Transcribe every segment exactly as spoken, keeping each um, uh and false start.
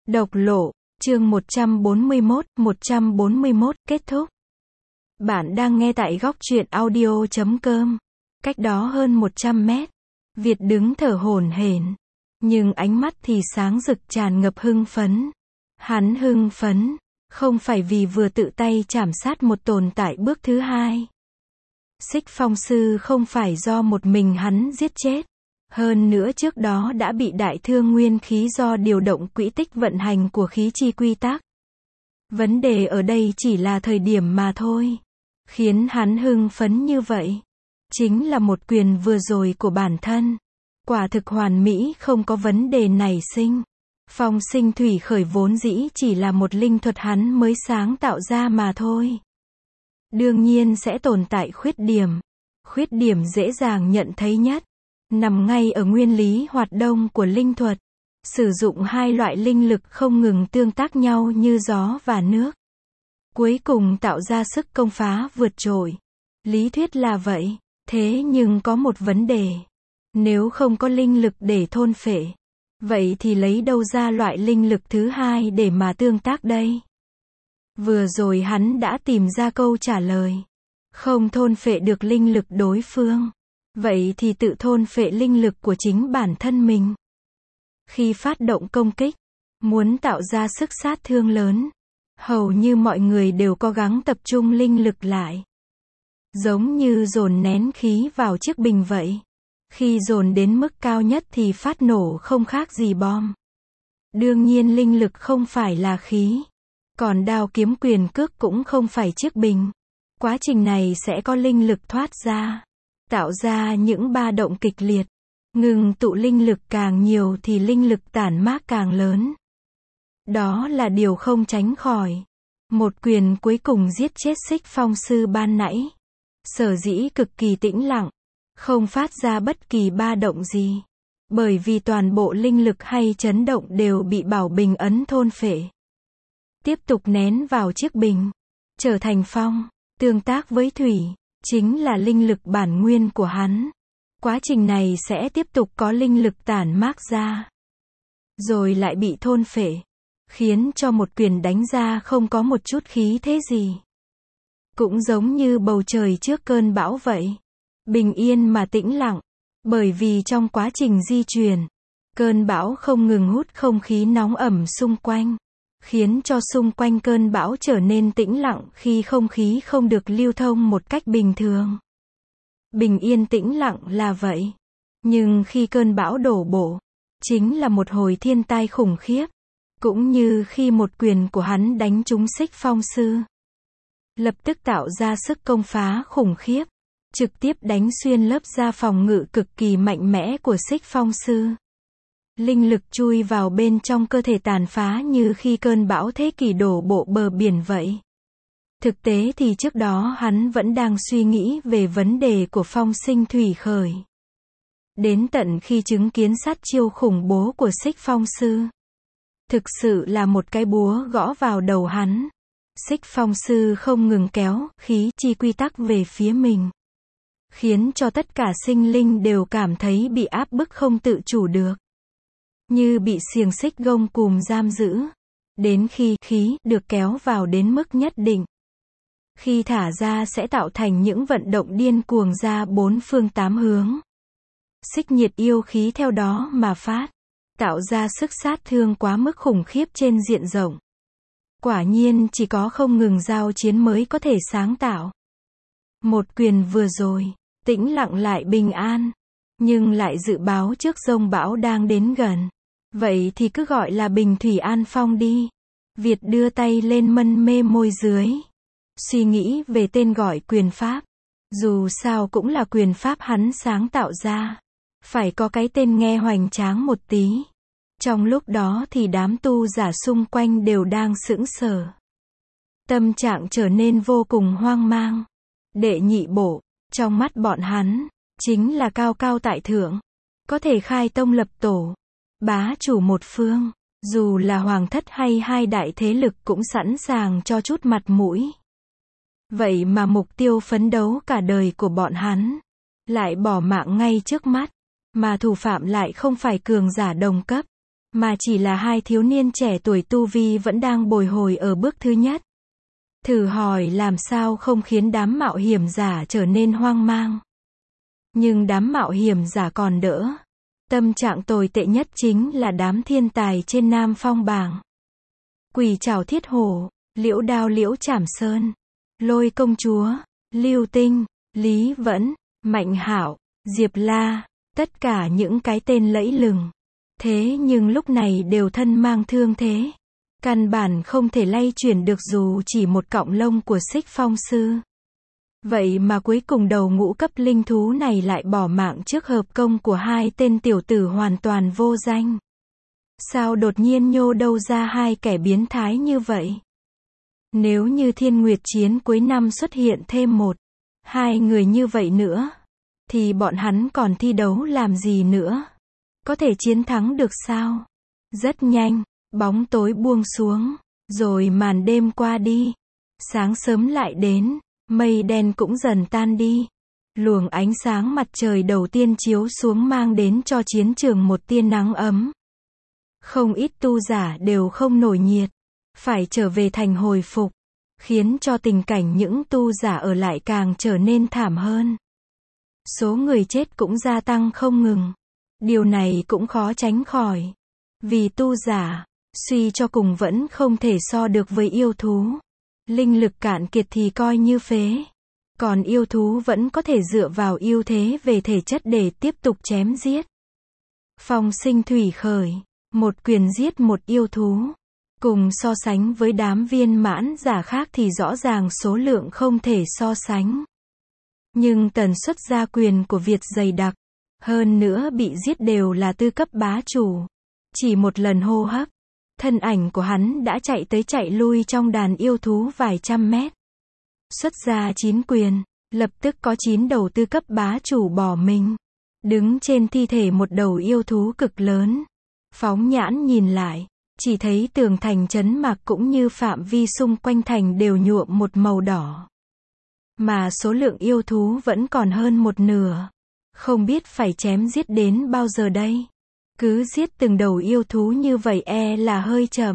Độc lộ, chương một trăm bốn mươi mốt, một trăm bốn mươi mốt, kết thúc. Bạn đang nghe tại góc truyện audio chấm com. Cách đó hơn một trăm mét. Việt đứng thở hổn hển. Nhưng ánh mắt thì sáng rực tràn ngập hưng phấn. Hắn hưng phấn, không phải vì vừa tự tay chảm sát một tồn tại bước thứ hai. Xích Phong Sư không phải do một mình hắn giết chết. Hơn nữa trước đó đã bị đại thương nguyên khí do điều động quỹ tích vận hành của khí chi quy tắc. Vấn đề ở đây chỉ là thời điểm mà thôi. Khiến hắn hưng phấn như vậy chính là một quyền vừa rồi của bản thân. Quả thực hoàn mỹ, không có vấn đề nảy sinh. Phong sinh thủy khởi vốn dĩ chỉ là một linh thuật hắn mới sáng tạo ra mà thôi. Đương nhiên sẽ tồn tại khuyết điểm. Khuyết điểm dễ dàng nhận thấy nhất nằm ngay ở nguyên lý hoạt động của linh thuật. Sử dụng hai loại linh lực không ngừng tương tác nhau như gió và nước. Cuối cùng tạo ra sức công phá vượt trội. Lý thuyết là vậy, thế nhưng có một vấn đề. Nếu không có linh lực để thôn phệ, vậy thì lấy đâu ra loại linh lực thứ hai để mà tương tác đây? Vừa rồi hắn đã tìm ra câu trả lời. Không thôn phệ được linh lực đối phương, vậy thì tự thôn phệ linh lực của chính bản thân mình. Khi phát động công kích, muốn tạo ra sức sát thương lớn, hầu như mọi người đều cố gắng tập trung linh lực lại. Giống như dồn nén khí vào chiếc bình vậy. Khi dồn đến mức cao nhất thì phát nổ không khác gì bom. Đương nhiên linh lực không phải là khí. Còn đao kiếm quyền cước cũng không phải chiếc bình. Quá trình này sẽ có linh lực thoát ra, tạo ra những ba động kịch liệt. Ngừng tụ linh lực càng nhiều thì linh lực tản mát càng lớn. Đó là điều không tránh khỏi. Một quyền cuối cùng giết chết Xích Phong Sư ban nãy. Sở dĩ cực kỳ tĩnh lặng, không phát ra bất kỳ ba động gì. Bởi vì toàn bộ linh lực hay chấn động đều bị bảo bình ấn thôn phệ. Tiếp tục nén vào chiếc bình, trở thành phong, tương tác với thủy, chính là linh lực bản nguyên của hắn. Quá trình này sẽ tiếp tục có linh lực tản mát ra, rồi lại bị thôn phệ, khiến cho một quyền đánh ra không có một chút khí thế gì. Cũng giống như bầu trời trước cơn bão vậy. Bình yên mà tĩnh lặng, bởi vì trong quá trình di chuyển, cơn bão không ngừng hút không khí nóng ẩm xung quanh, khiến cho xung quanh cơn bão trở nên tĩnh lặng khi không khí không được lưu thông một cách bình thường. Bình yên tĩnh lặng là vậy. Nhưng khi cơn bão đổ bộ, chính là một hồi thiên tai khủng khiếp. Cũng như khi một quyền của hắn đánh trúng Xích Phong Sư, lập tức tạo ra sức công phá khủng khiếp, trực tiếp đánh xuyên lớp da phòng ngự cực kỳ mạnh mẽ của Xích Phong Sư. Linh lực chui vào bên trong cơ thể tàn phá như khi cơn bão thế kỷ đổ bộ bờ biển vậy. Thực tế thì trước đó hắn vẫn đang suy nghĩ về vấn đề của phong sinh thủy khởi. Đến tận khi chứng kiến sát chiêu khủng bố của Xích Phong Sư. Thực sự là một cái búa gõ vào đầu hắn. Xích Phong Sư không ngừng kéo khí chi quy tắc về phía mình, khiến cho tất cả sinh linh đều cảm thấy bị áp bức không tự chủ được. Như bị xiềng xích gông cùm giam giữ. Đến khi khí được kéo vào đến mức nhất định, khi thả ra sẽ tạo thành những vận động điên cuồng ra bốn phương tám hướng. Xích nhiệt yêu khí theo đó mà phát, tạo ra sức sát thương quá mức khủng khiếp trên diện rộng. Quả nhiên chỉ có không ngừng giao chiến mới có thể sáng tạo. Một quyền vừa rồi, tĩnh lặng lại bình an, nhưng lại dự báo trước giông bão đang đến gần. Vậy thì cứ gọi là bình thủy an phong đi. Việt đưa tay lên mân mê môi dưới. Suy nghĩ về tên gọi quyền pháp. Dù sao cũng là quyền pháp hắn sáng tạo ra. Phải có cái tên nghe hoành tráng một tí. Trong lúc đó thì đám tu giả xung quanh đều đang sững sờ. Tâm trạng trở nên vô cùng hoang mang. Đệ nhị bộ, trong mắt bọn hắn, chính là cao cao tại thượng. Có thể khai tông lập tổ, bá chủ một phương. Dù là hoàng thất hay hai đại thế lực cũng sẵn sàng cho chút mặt mũi. Vậy mà mục tiêu phấn đấu cả đời của bọn hắn lại bỏ mạng ngay trước mắt. Mà thủ phạm lại không phải cường giả đồng cấp. mà chỉ là hai thiếu niên trẻ tuổi tu vi vẫn đang bồi hồi ở bước thứ nhất. Thử hỏi làm sao không khiến đám mạo hiểm giả trở nên hoang mang. Nhưng đám mạo hiểm giả còn đỡ. Tâm trạng tồi tệ nhất chính là đám thiên tài trên Nam Phong bảng. Quỷ trảo thiết hổ, Liễu Đao Liễu Trảm Sơn, Lôi công chúa, Lưu Tinh, Lý Vẫn, Mạnh Hạo, Diệp La, tất cả những cái tên lẫy lừng. Thế nhưng lúc này đều thân mang thương thế. Căn bản không thể lay chuyển được dù chỉ một cọng lông của Xích Phong sư. Vậy mà cuối cùng đầu ngũ cấp linh thú này lại bỏ mạng trước hợp công của hai tên tiểu tử hoàn toàn vô danh. Sao đột nhiên nhô đâu ra hai kẻ biến thái như vậy? Nếu như Thiên Nguyệt Chiến cuối năm xuất hiện thêm một, hai người như vậy nữa, thì bọn hắn còn thi đấu làm gì nữa? Có thể chiến thắng được sao? Rất nhanh, bóng tối buông xuống, rồi màn đêm qua đi. Sáng sớm lại đến, mây đen cũng dần tan đi. Luồng ánh sáng mặt trời đầu tiên chiếu xuống mang đến cho chiến trường một tia nắng ấm. Không ít tu giả đều không nổi nhiệt, phải trở về thành hồi phục, khiến cho tình cảnh những tu giả ở lại càng trở nên thảm hơn. Số người chết cũng gia tăng không ngừng. Điều này cũng khó tránh khỏi. Vì tu giả, suy cho cùng vẫn không thể so được với yêu thú. Linh lực cạn kiệt thì coi như phế. Còn yêu thú vẫn có thể dựa vào ưu thế về thể chất để tiếp tục chém giết. Phong sinh thủy khởi, một quyền giết một yêu thú. Cùng so sánh với đám viên mãn giả khác thì rõ ràng số lượng không thể so sánh. Nhưng tần suất ra quyền của Việt dày đặc. Hơn nữa bị giết đều là tư cấp bá chủ. Chỉ một lần hô hấp, thân ảnh của hắn đã chạy tới chạy lui trong đàn yêu thú vài trăm mét. Xuất ra chín quyền, lập tức có chín đầu tư cấp bá chủ bỏ mình. Đứng trên thi thể một đầu yêu thú cực lớn. Phóng nhãn nhìn lại, chỉ thấy tường thành trấn mạc cũng như phạm vi xung quanh thành đều nhuộm một màu đỏ. Mà số lượng yêu thú vẫn còn hơn một nửa. Không biết phải chém giết đến bao giờ đây. Cứ giết từng đầu yêu thú như vậy e là hơi chậm.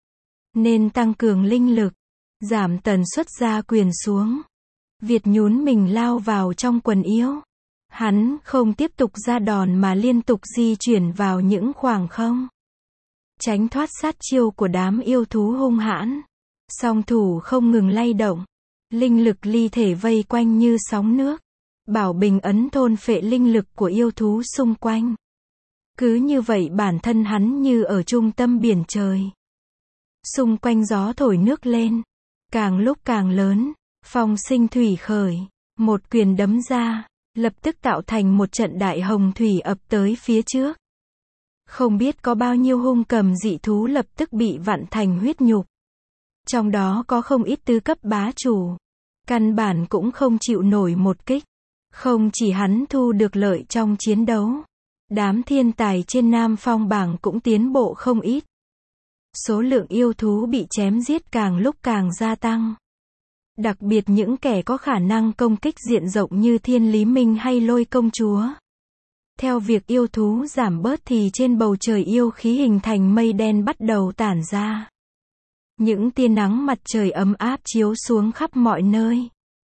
Nên tăng cường linh lực, giảm tần suất ra quyền xuống. Việt nhún mình lao vào trong quần yêu. Hắn không tiếp tục ra đòn mà liên tục di chuyển vào những khoảng không. Tránh thoát sát chiêu của đám yêu thú hung hãn. Song thủ không ngừng lay động. Linh lực ly thể vây quanh như sóng nước. Bảo bình ấn thôn phệ linh lực của yêu thú xung quanh. Cứ như vậy bản thân hắn như ở trung tâm biển trời. Xung quanh gió thổi nước lên. Càng lúc càng lớn. Phong sinh thủy khởi. Một quyền đấm ra. Lập tức tạo thành một trận đại hồng thủy ập tới phía trước. Không biết có bao nhiêu hung cầm dị thú lập tức bị vặn thành huyết nhục. Trong đó có không ít tứ cấp bá chủ. Căn bản cũng không chịu nổi một kích. Không chỉ hắn thu được lợi trong chiến đấu. Đám thiên tài trên Nam Phong bảng cũng tiến bộ không ít. Số lượng yêu thú bị chém giết càng lúc càng gia tăng. Đặc biệt những kẻ có khả năng công kích diện rộng như Thiên Lý Minh hay Lôi công chúa. Theo việc yêu thú giảm bớt thì trên bầu trời yêu khí hình thành mây đen bắt đầu tản ra. Những tia nắng mặt trời ấm áp chiếu xuống khắp mọi nơi.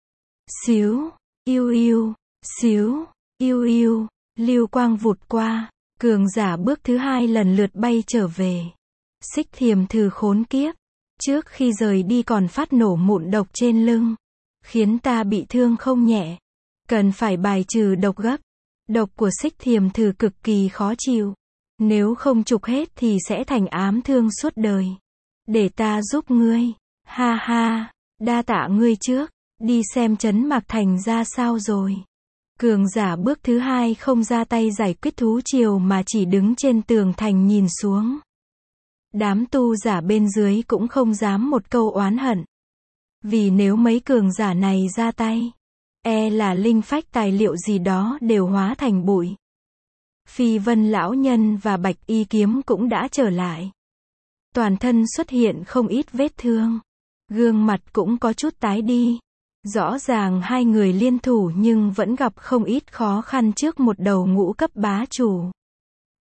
Xíu, yêu yêu, xíu, yêu yêu, lưu quang vụt qua, cường giả bước thứ hai lần lượt bay trở về. Xích Thiềm Thử khốn kiếp, trước khi rời đi còn phát nổ mụn độc trên lưng, khiến ta bị thương không nhẹ. Cần phải bài trừ độc gấp. Độc của Xích Thiềm Thử cực kỳ khó chịu. Nếu không trục hết thì sẽ thành ám thương suốt đời. Để ta giúp ngươi. Ha ha, đa tạ ngươi trước. Đi xem trấn Mạc Thành ra sao rồi. Cường giả bước thứ hai không ra tay giải quyết thú triều mà chỉ đứng trên tường thành nhìn xuống. Đám tu giả bên dưới cũng không dám một câu oán hận. Vì nếu mấy cường giả này ra tay, e là linh phách tài liệu gì đó đều hóa thành bụi. Phi Vân lão nhân và Bạch Y kiếm cũng đã trở lại. Toàn thân xuất hiện không ít vết thương. Gương mặt cũng có chút tái đi. Rõ ràng hai người liên thủ nhưng vẫn gặp không ít khó khăn trước một đầu ngũ cấp bá chủ.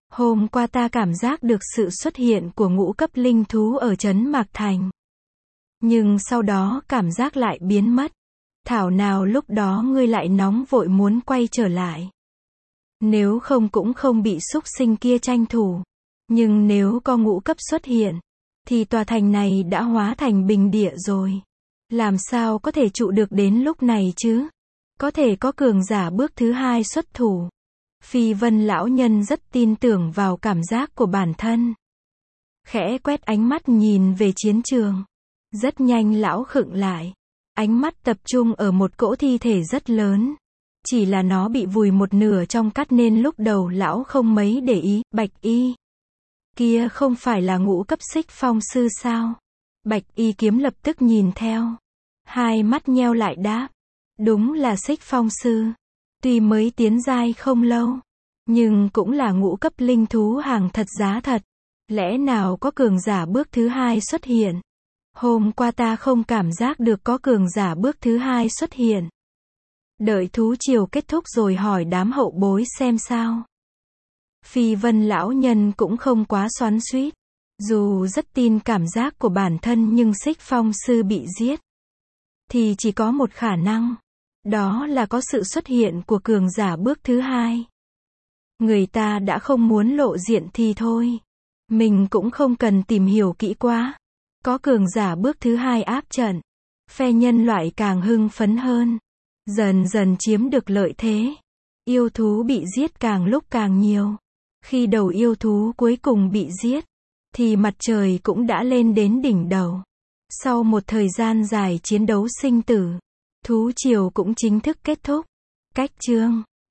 Hôm qua ta cảm giác được sự xuất hiện của ngũ cấp linh thú ở trấn Mạc Thành. Nhưng sau đó cảm giác lại biến mất. Thảo nào lúc đó ngươi lại nóng vội muốn quay trở lại. Nếu không cũng không bị súc sinh kia tranh thủ. Nhưng nếu có ngũ cấp xuất hiện, thì tòa thành này đã hóa thành bình địa rồi. Làm sao có thể trụ được đến lúc này chứ? Có thể có cường giả bước thứ hai xuất thủ. Phi Vân lão nhân rất tin tưởng vào cảm giác của bản thân. Khẽ quét ánh mắt nhìn về chiến trường. Rất nhanh lão khựng lại. Ánh mắt tập trung ở một cỗ thi thể rất lớn. Chỉ là nó bị vùi một nửa trong cát nên lúc đầu lão không mấy để ý. Bạch y. Kia không phải là ngũ cấp Xích Phong sư sao? Bạch y kiếm lập tức nhìn theo. Hai mắt nheo lại đáp. Đúng là Xích Phong sư. Tuy mới tiến giai không lâu, nhưng cũng là ngũ cấp linh thú hàng thật giá thật. Lẽ nào có cường giả bước thứ hai xuất hiện? Hôm qua ta không cảm giác được có cường giả bước thứ hai xuất hiện. Đợi thú triều kết thúc rồi hỏi đám hậu bối xem sao. Phi Vân lão nhân cũng không quá xoắn xuýt. Dù rất tin cảm giác của bản thân nhưng Xích Phong sư bị giết, thì chỉ có một khả năng. Đó là có sự xuất hiện của cường giả bước thứ hai. Người ta đã không muốn lộ diện thì thôi. Mình cũng không cần tìm hiểu kỹ quá. Có cường giả bước thứ hai áp trận. Phe nhân loại càng hưng phấn hơn. Dần dần chiếm được lợi thế. Yêu thú bị giết càng lúc càng nhiều. Khi đầu yêu thú cuối cùng bị giết, thì mặt trời cũng đã lên đến đỉnh đầu. Sau một thời gian dài chiến đấu sinh tử, thú triều cũng chính thức kết thúc. Cách chương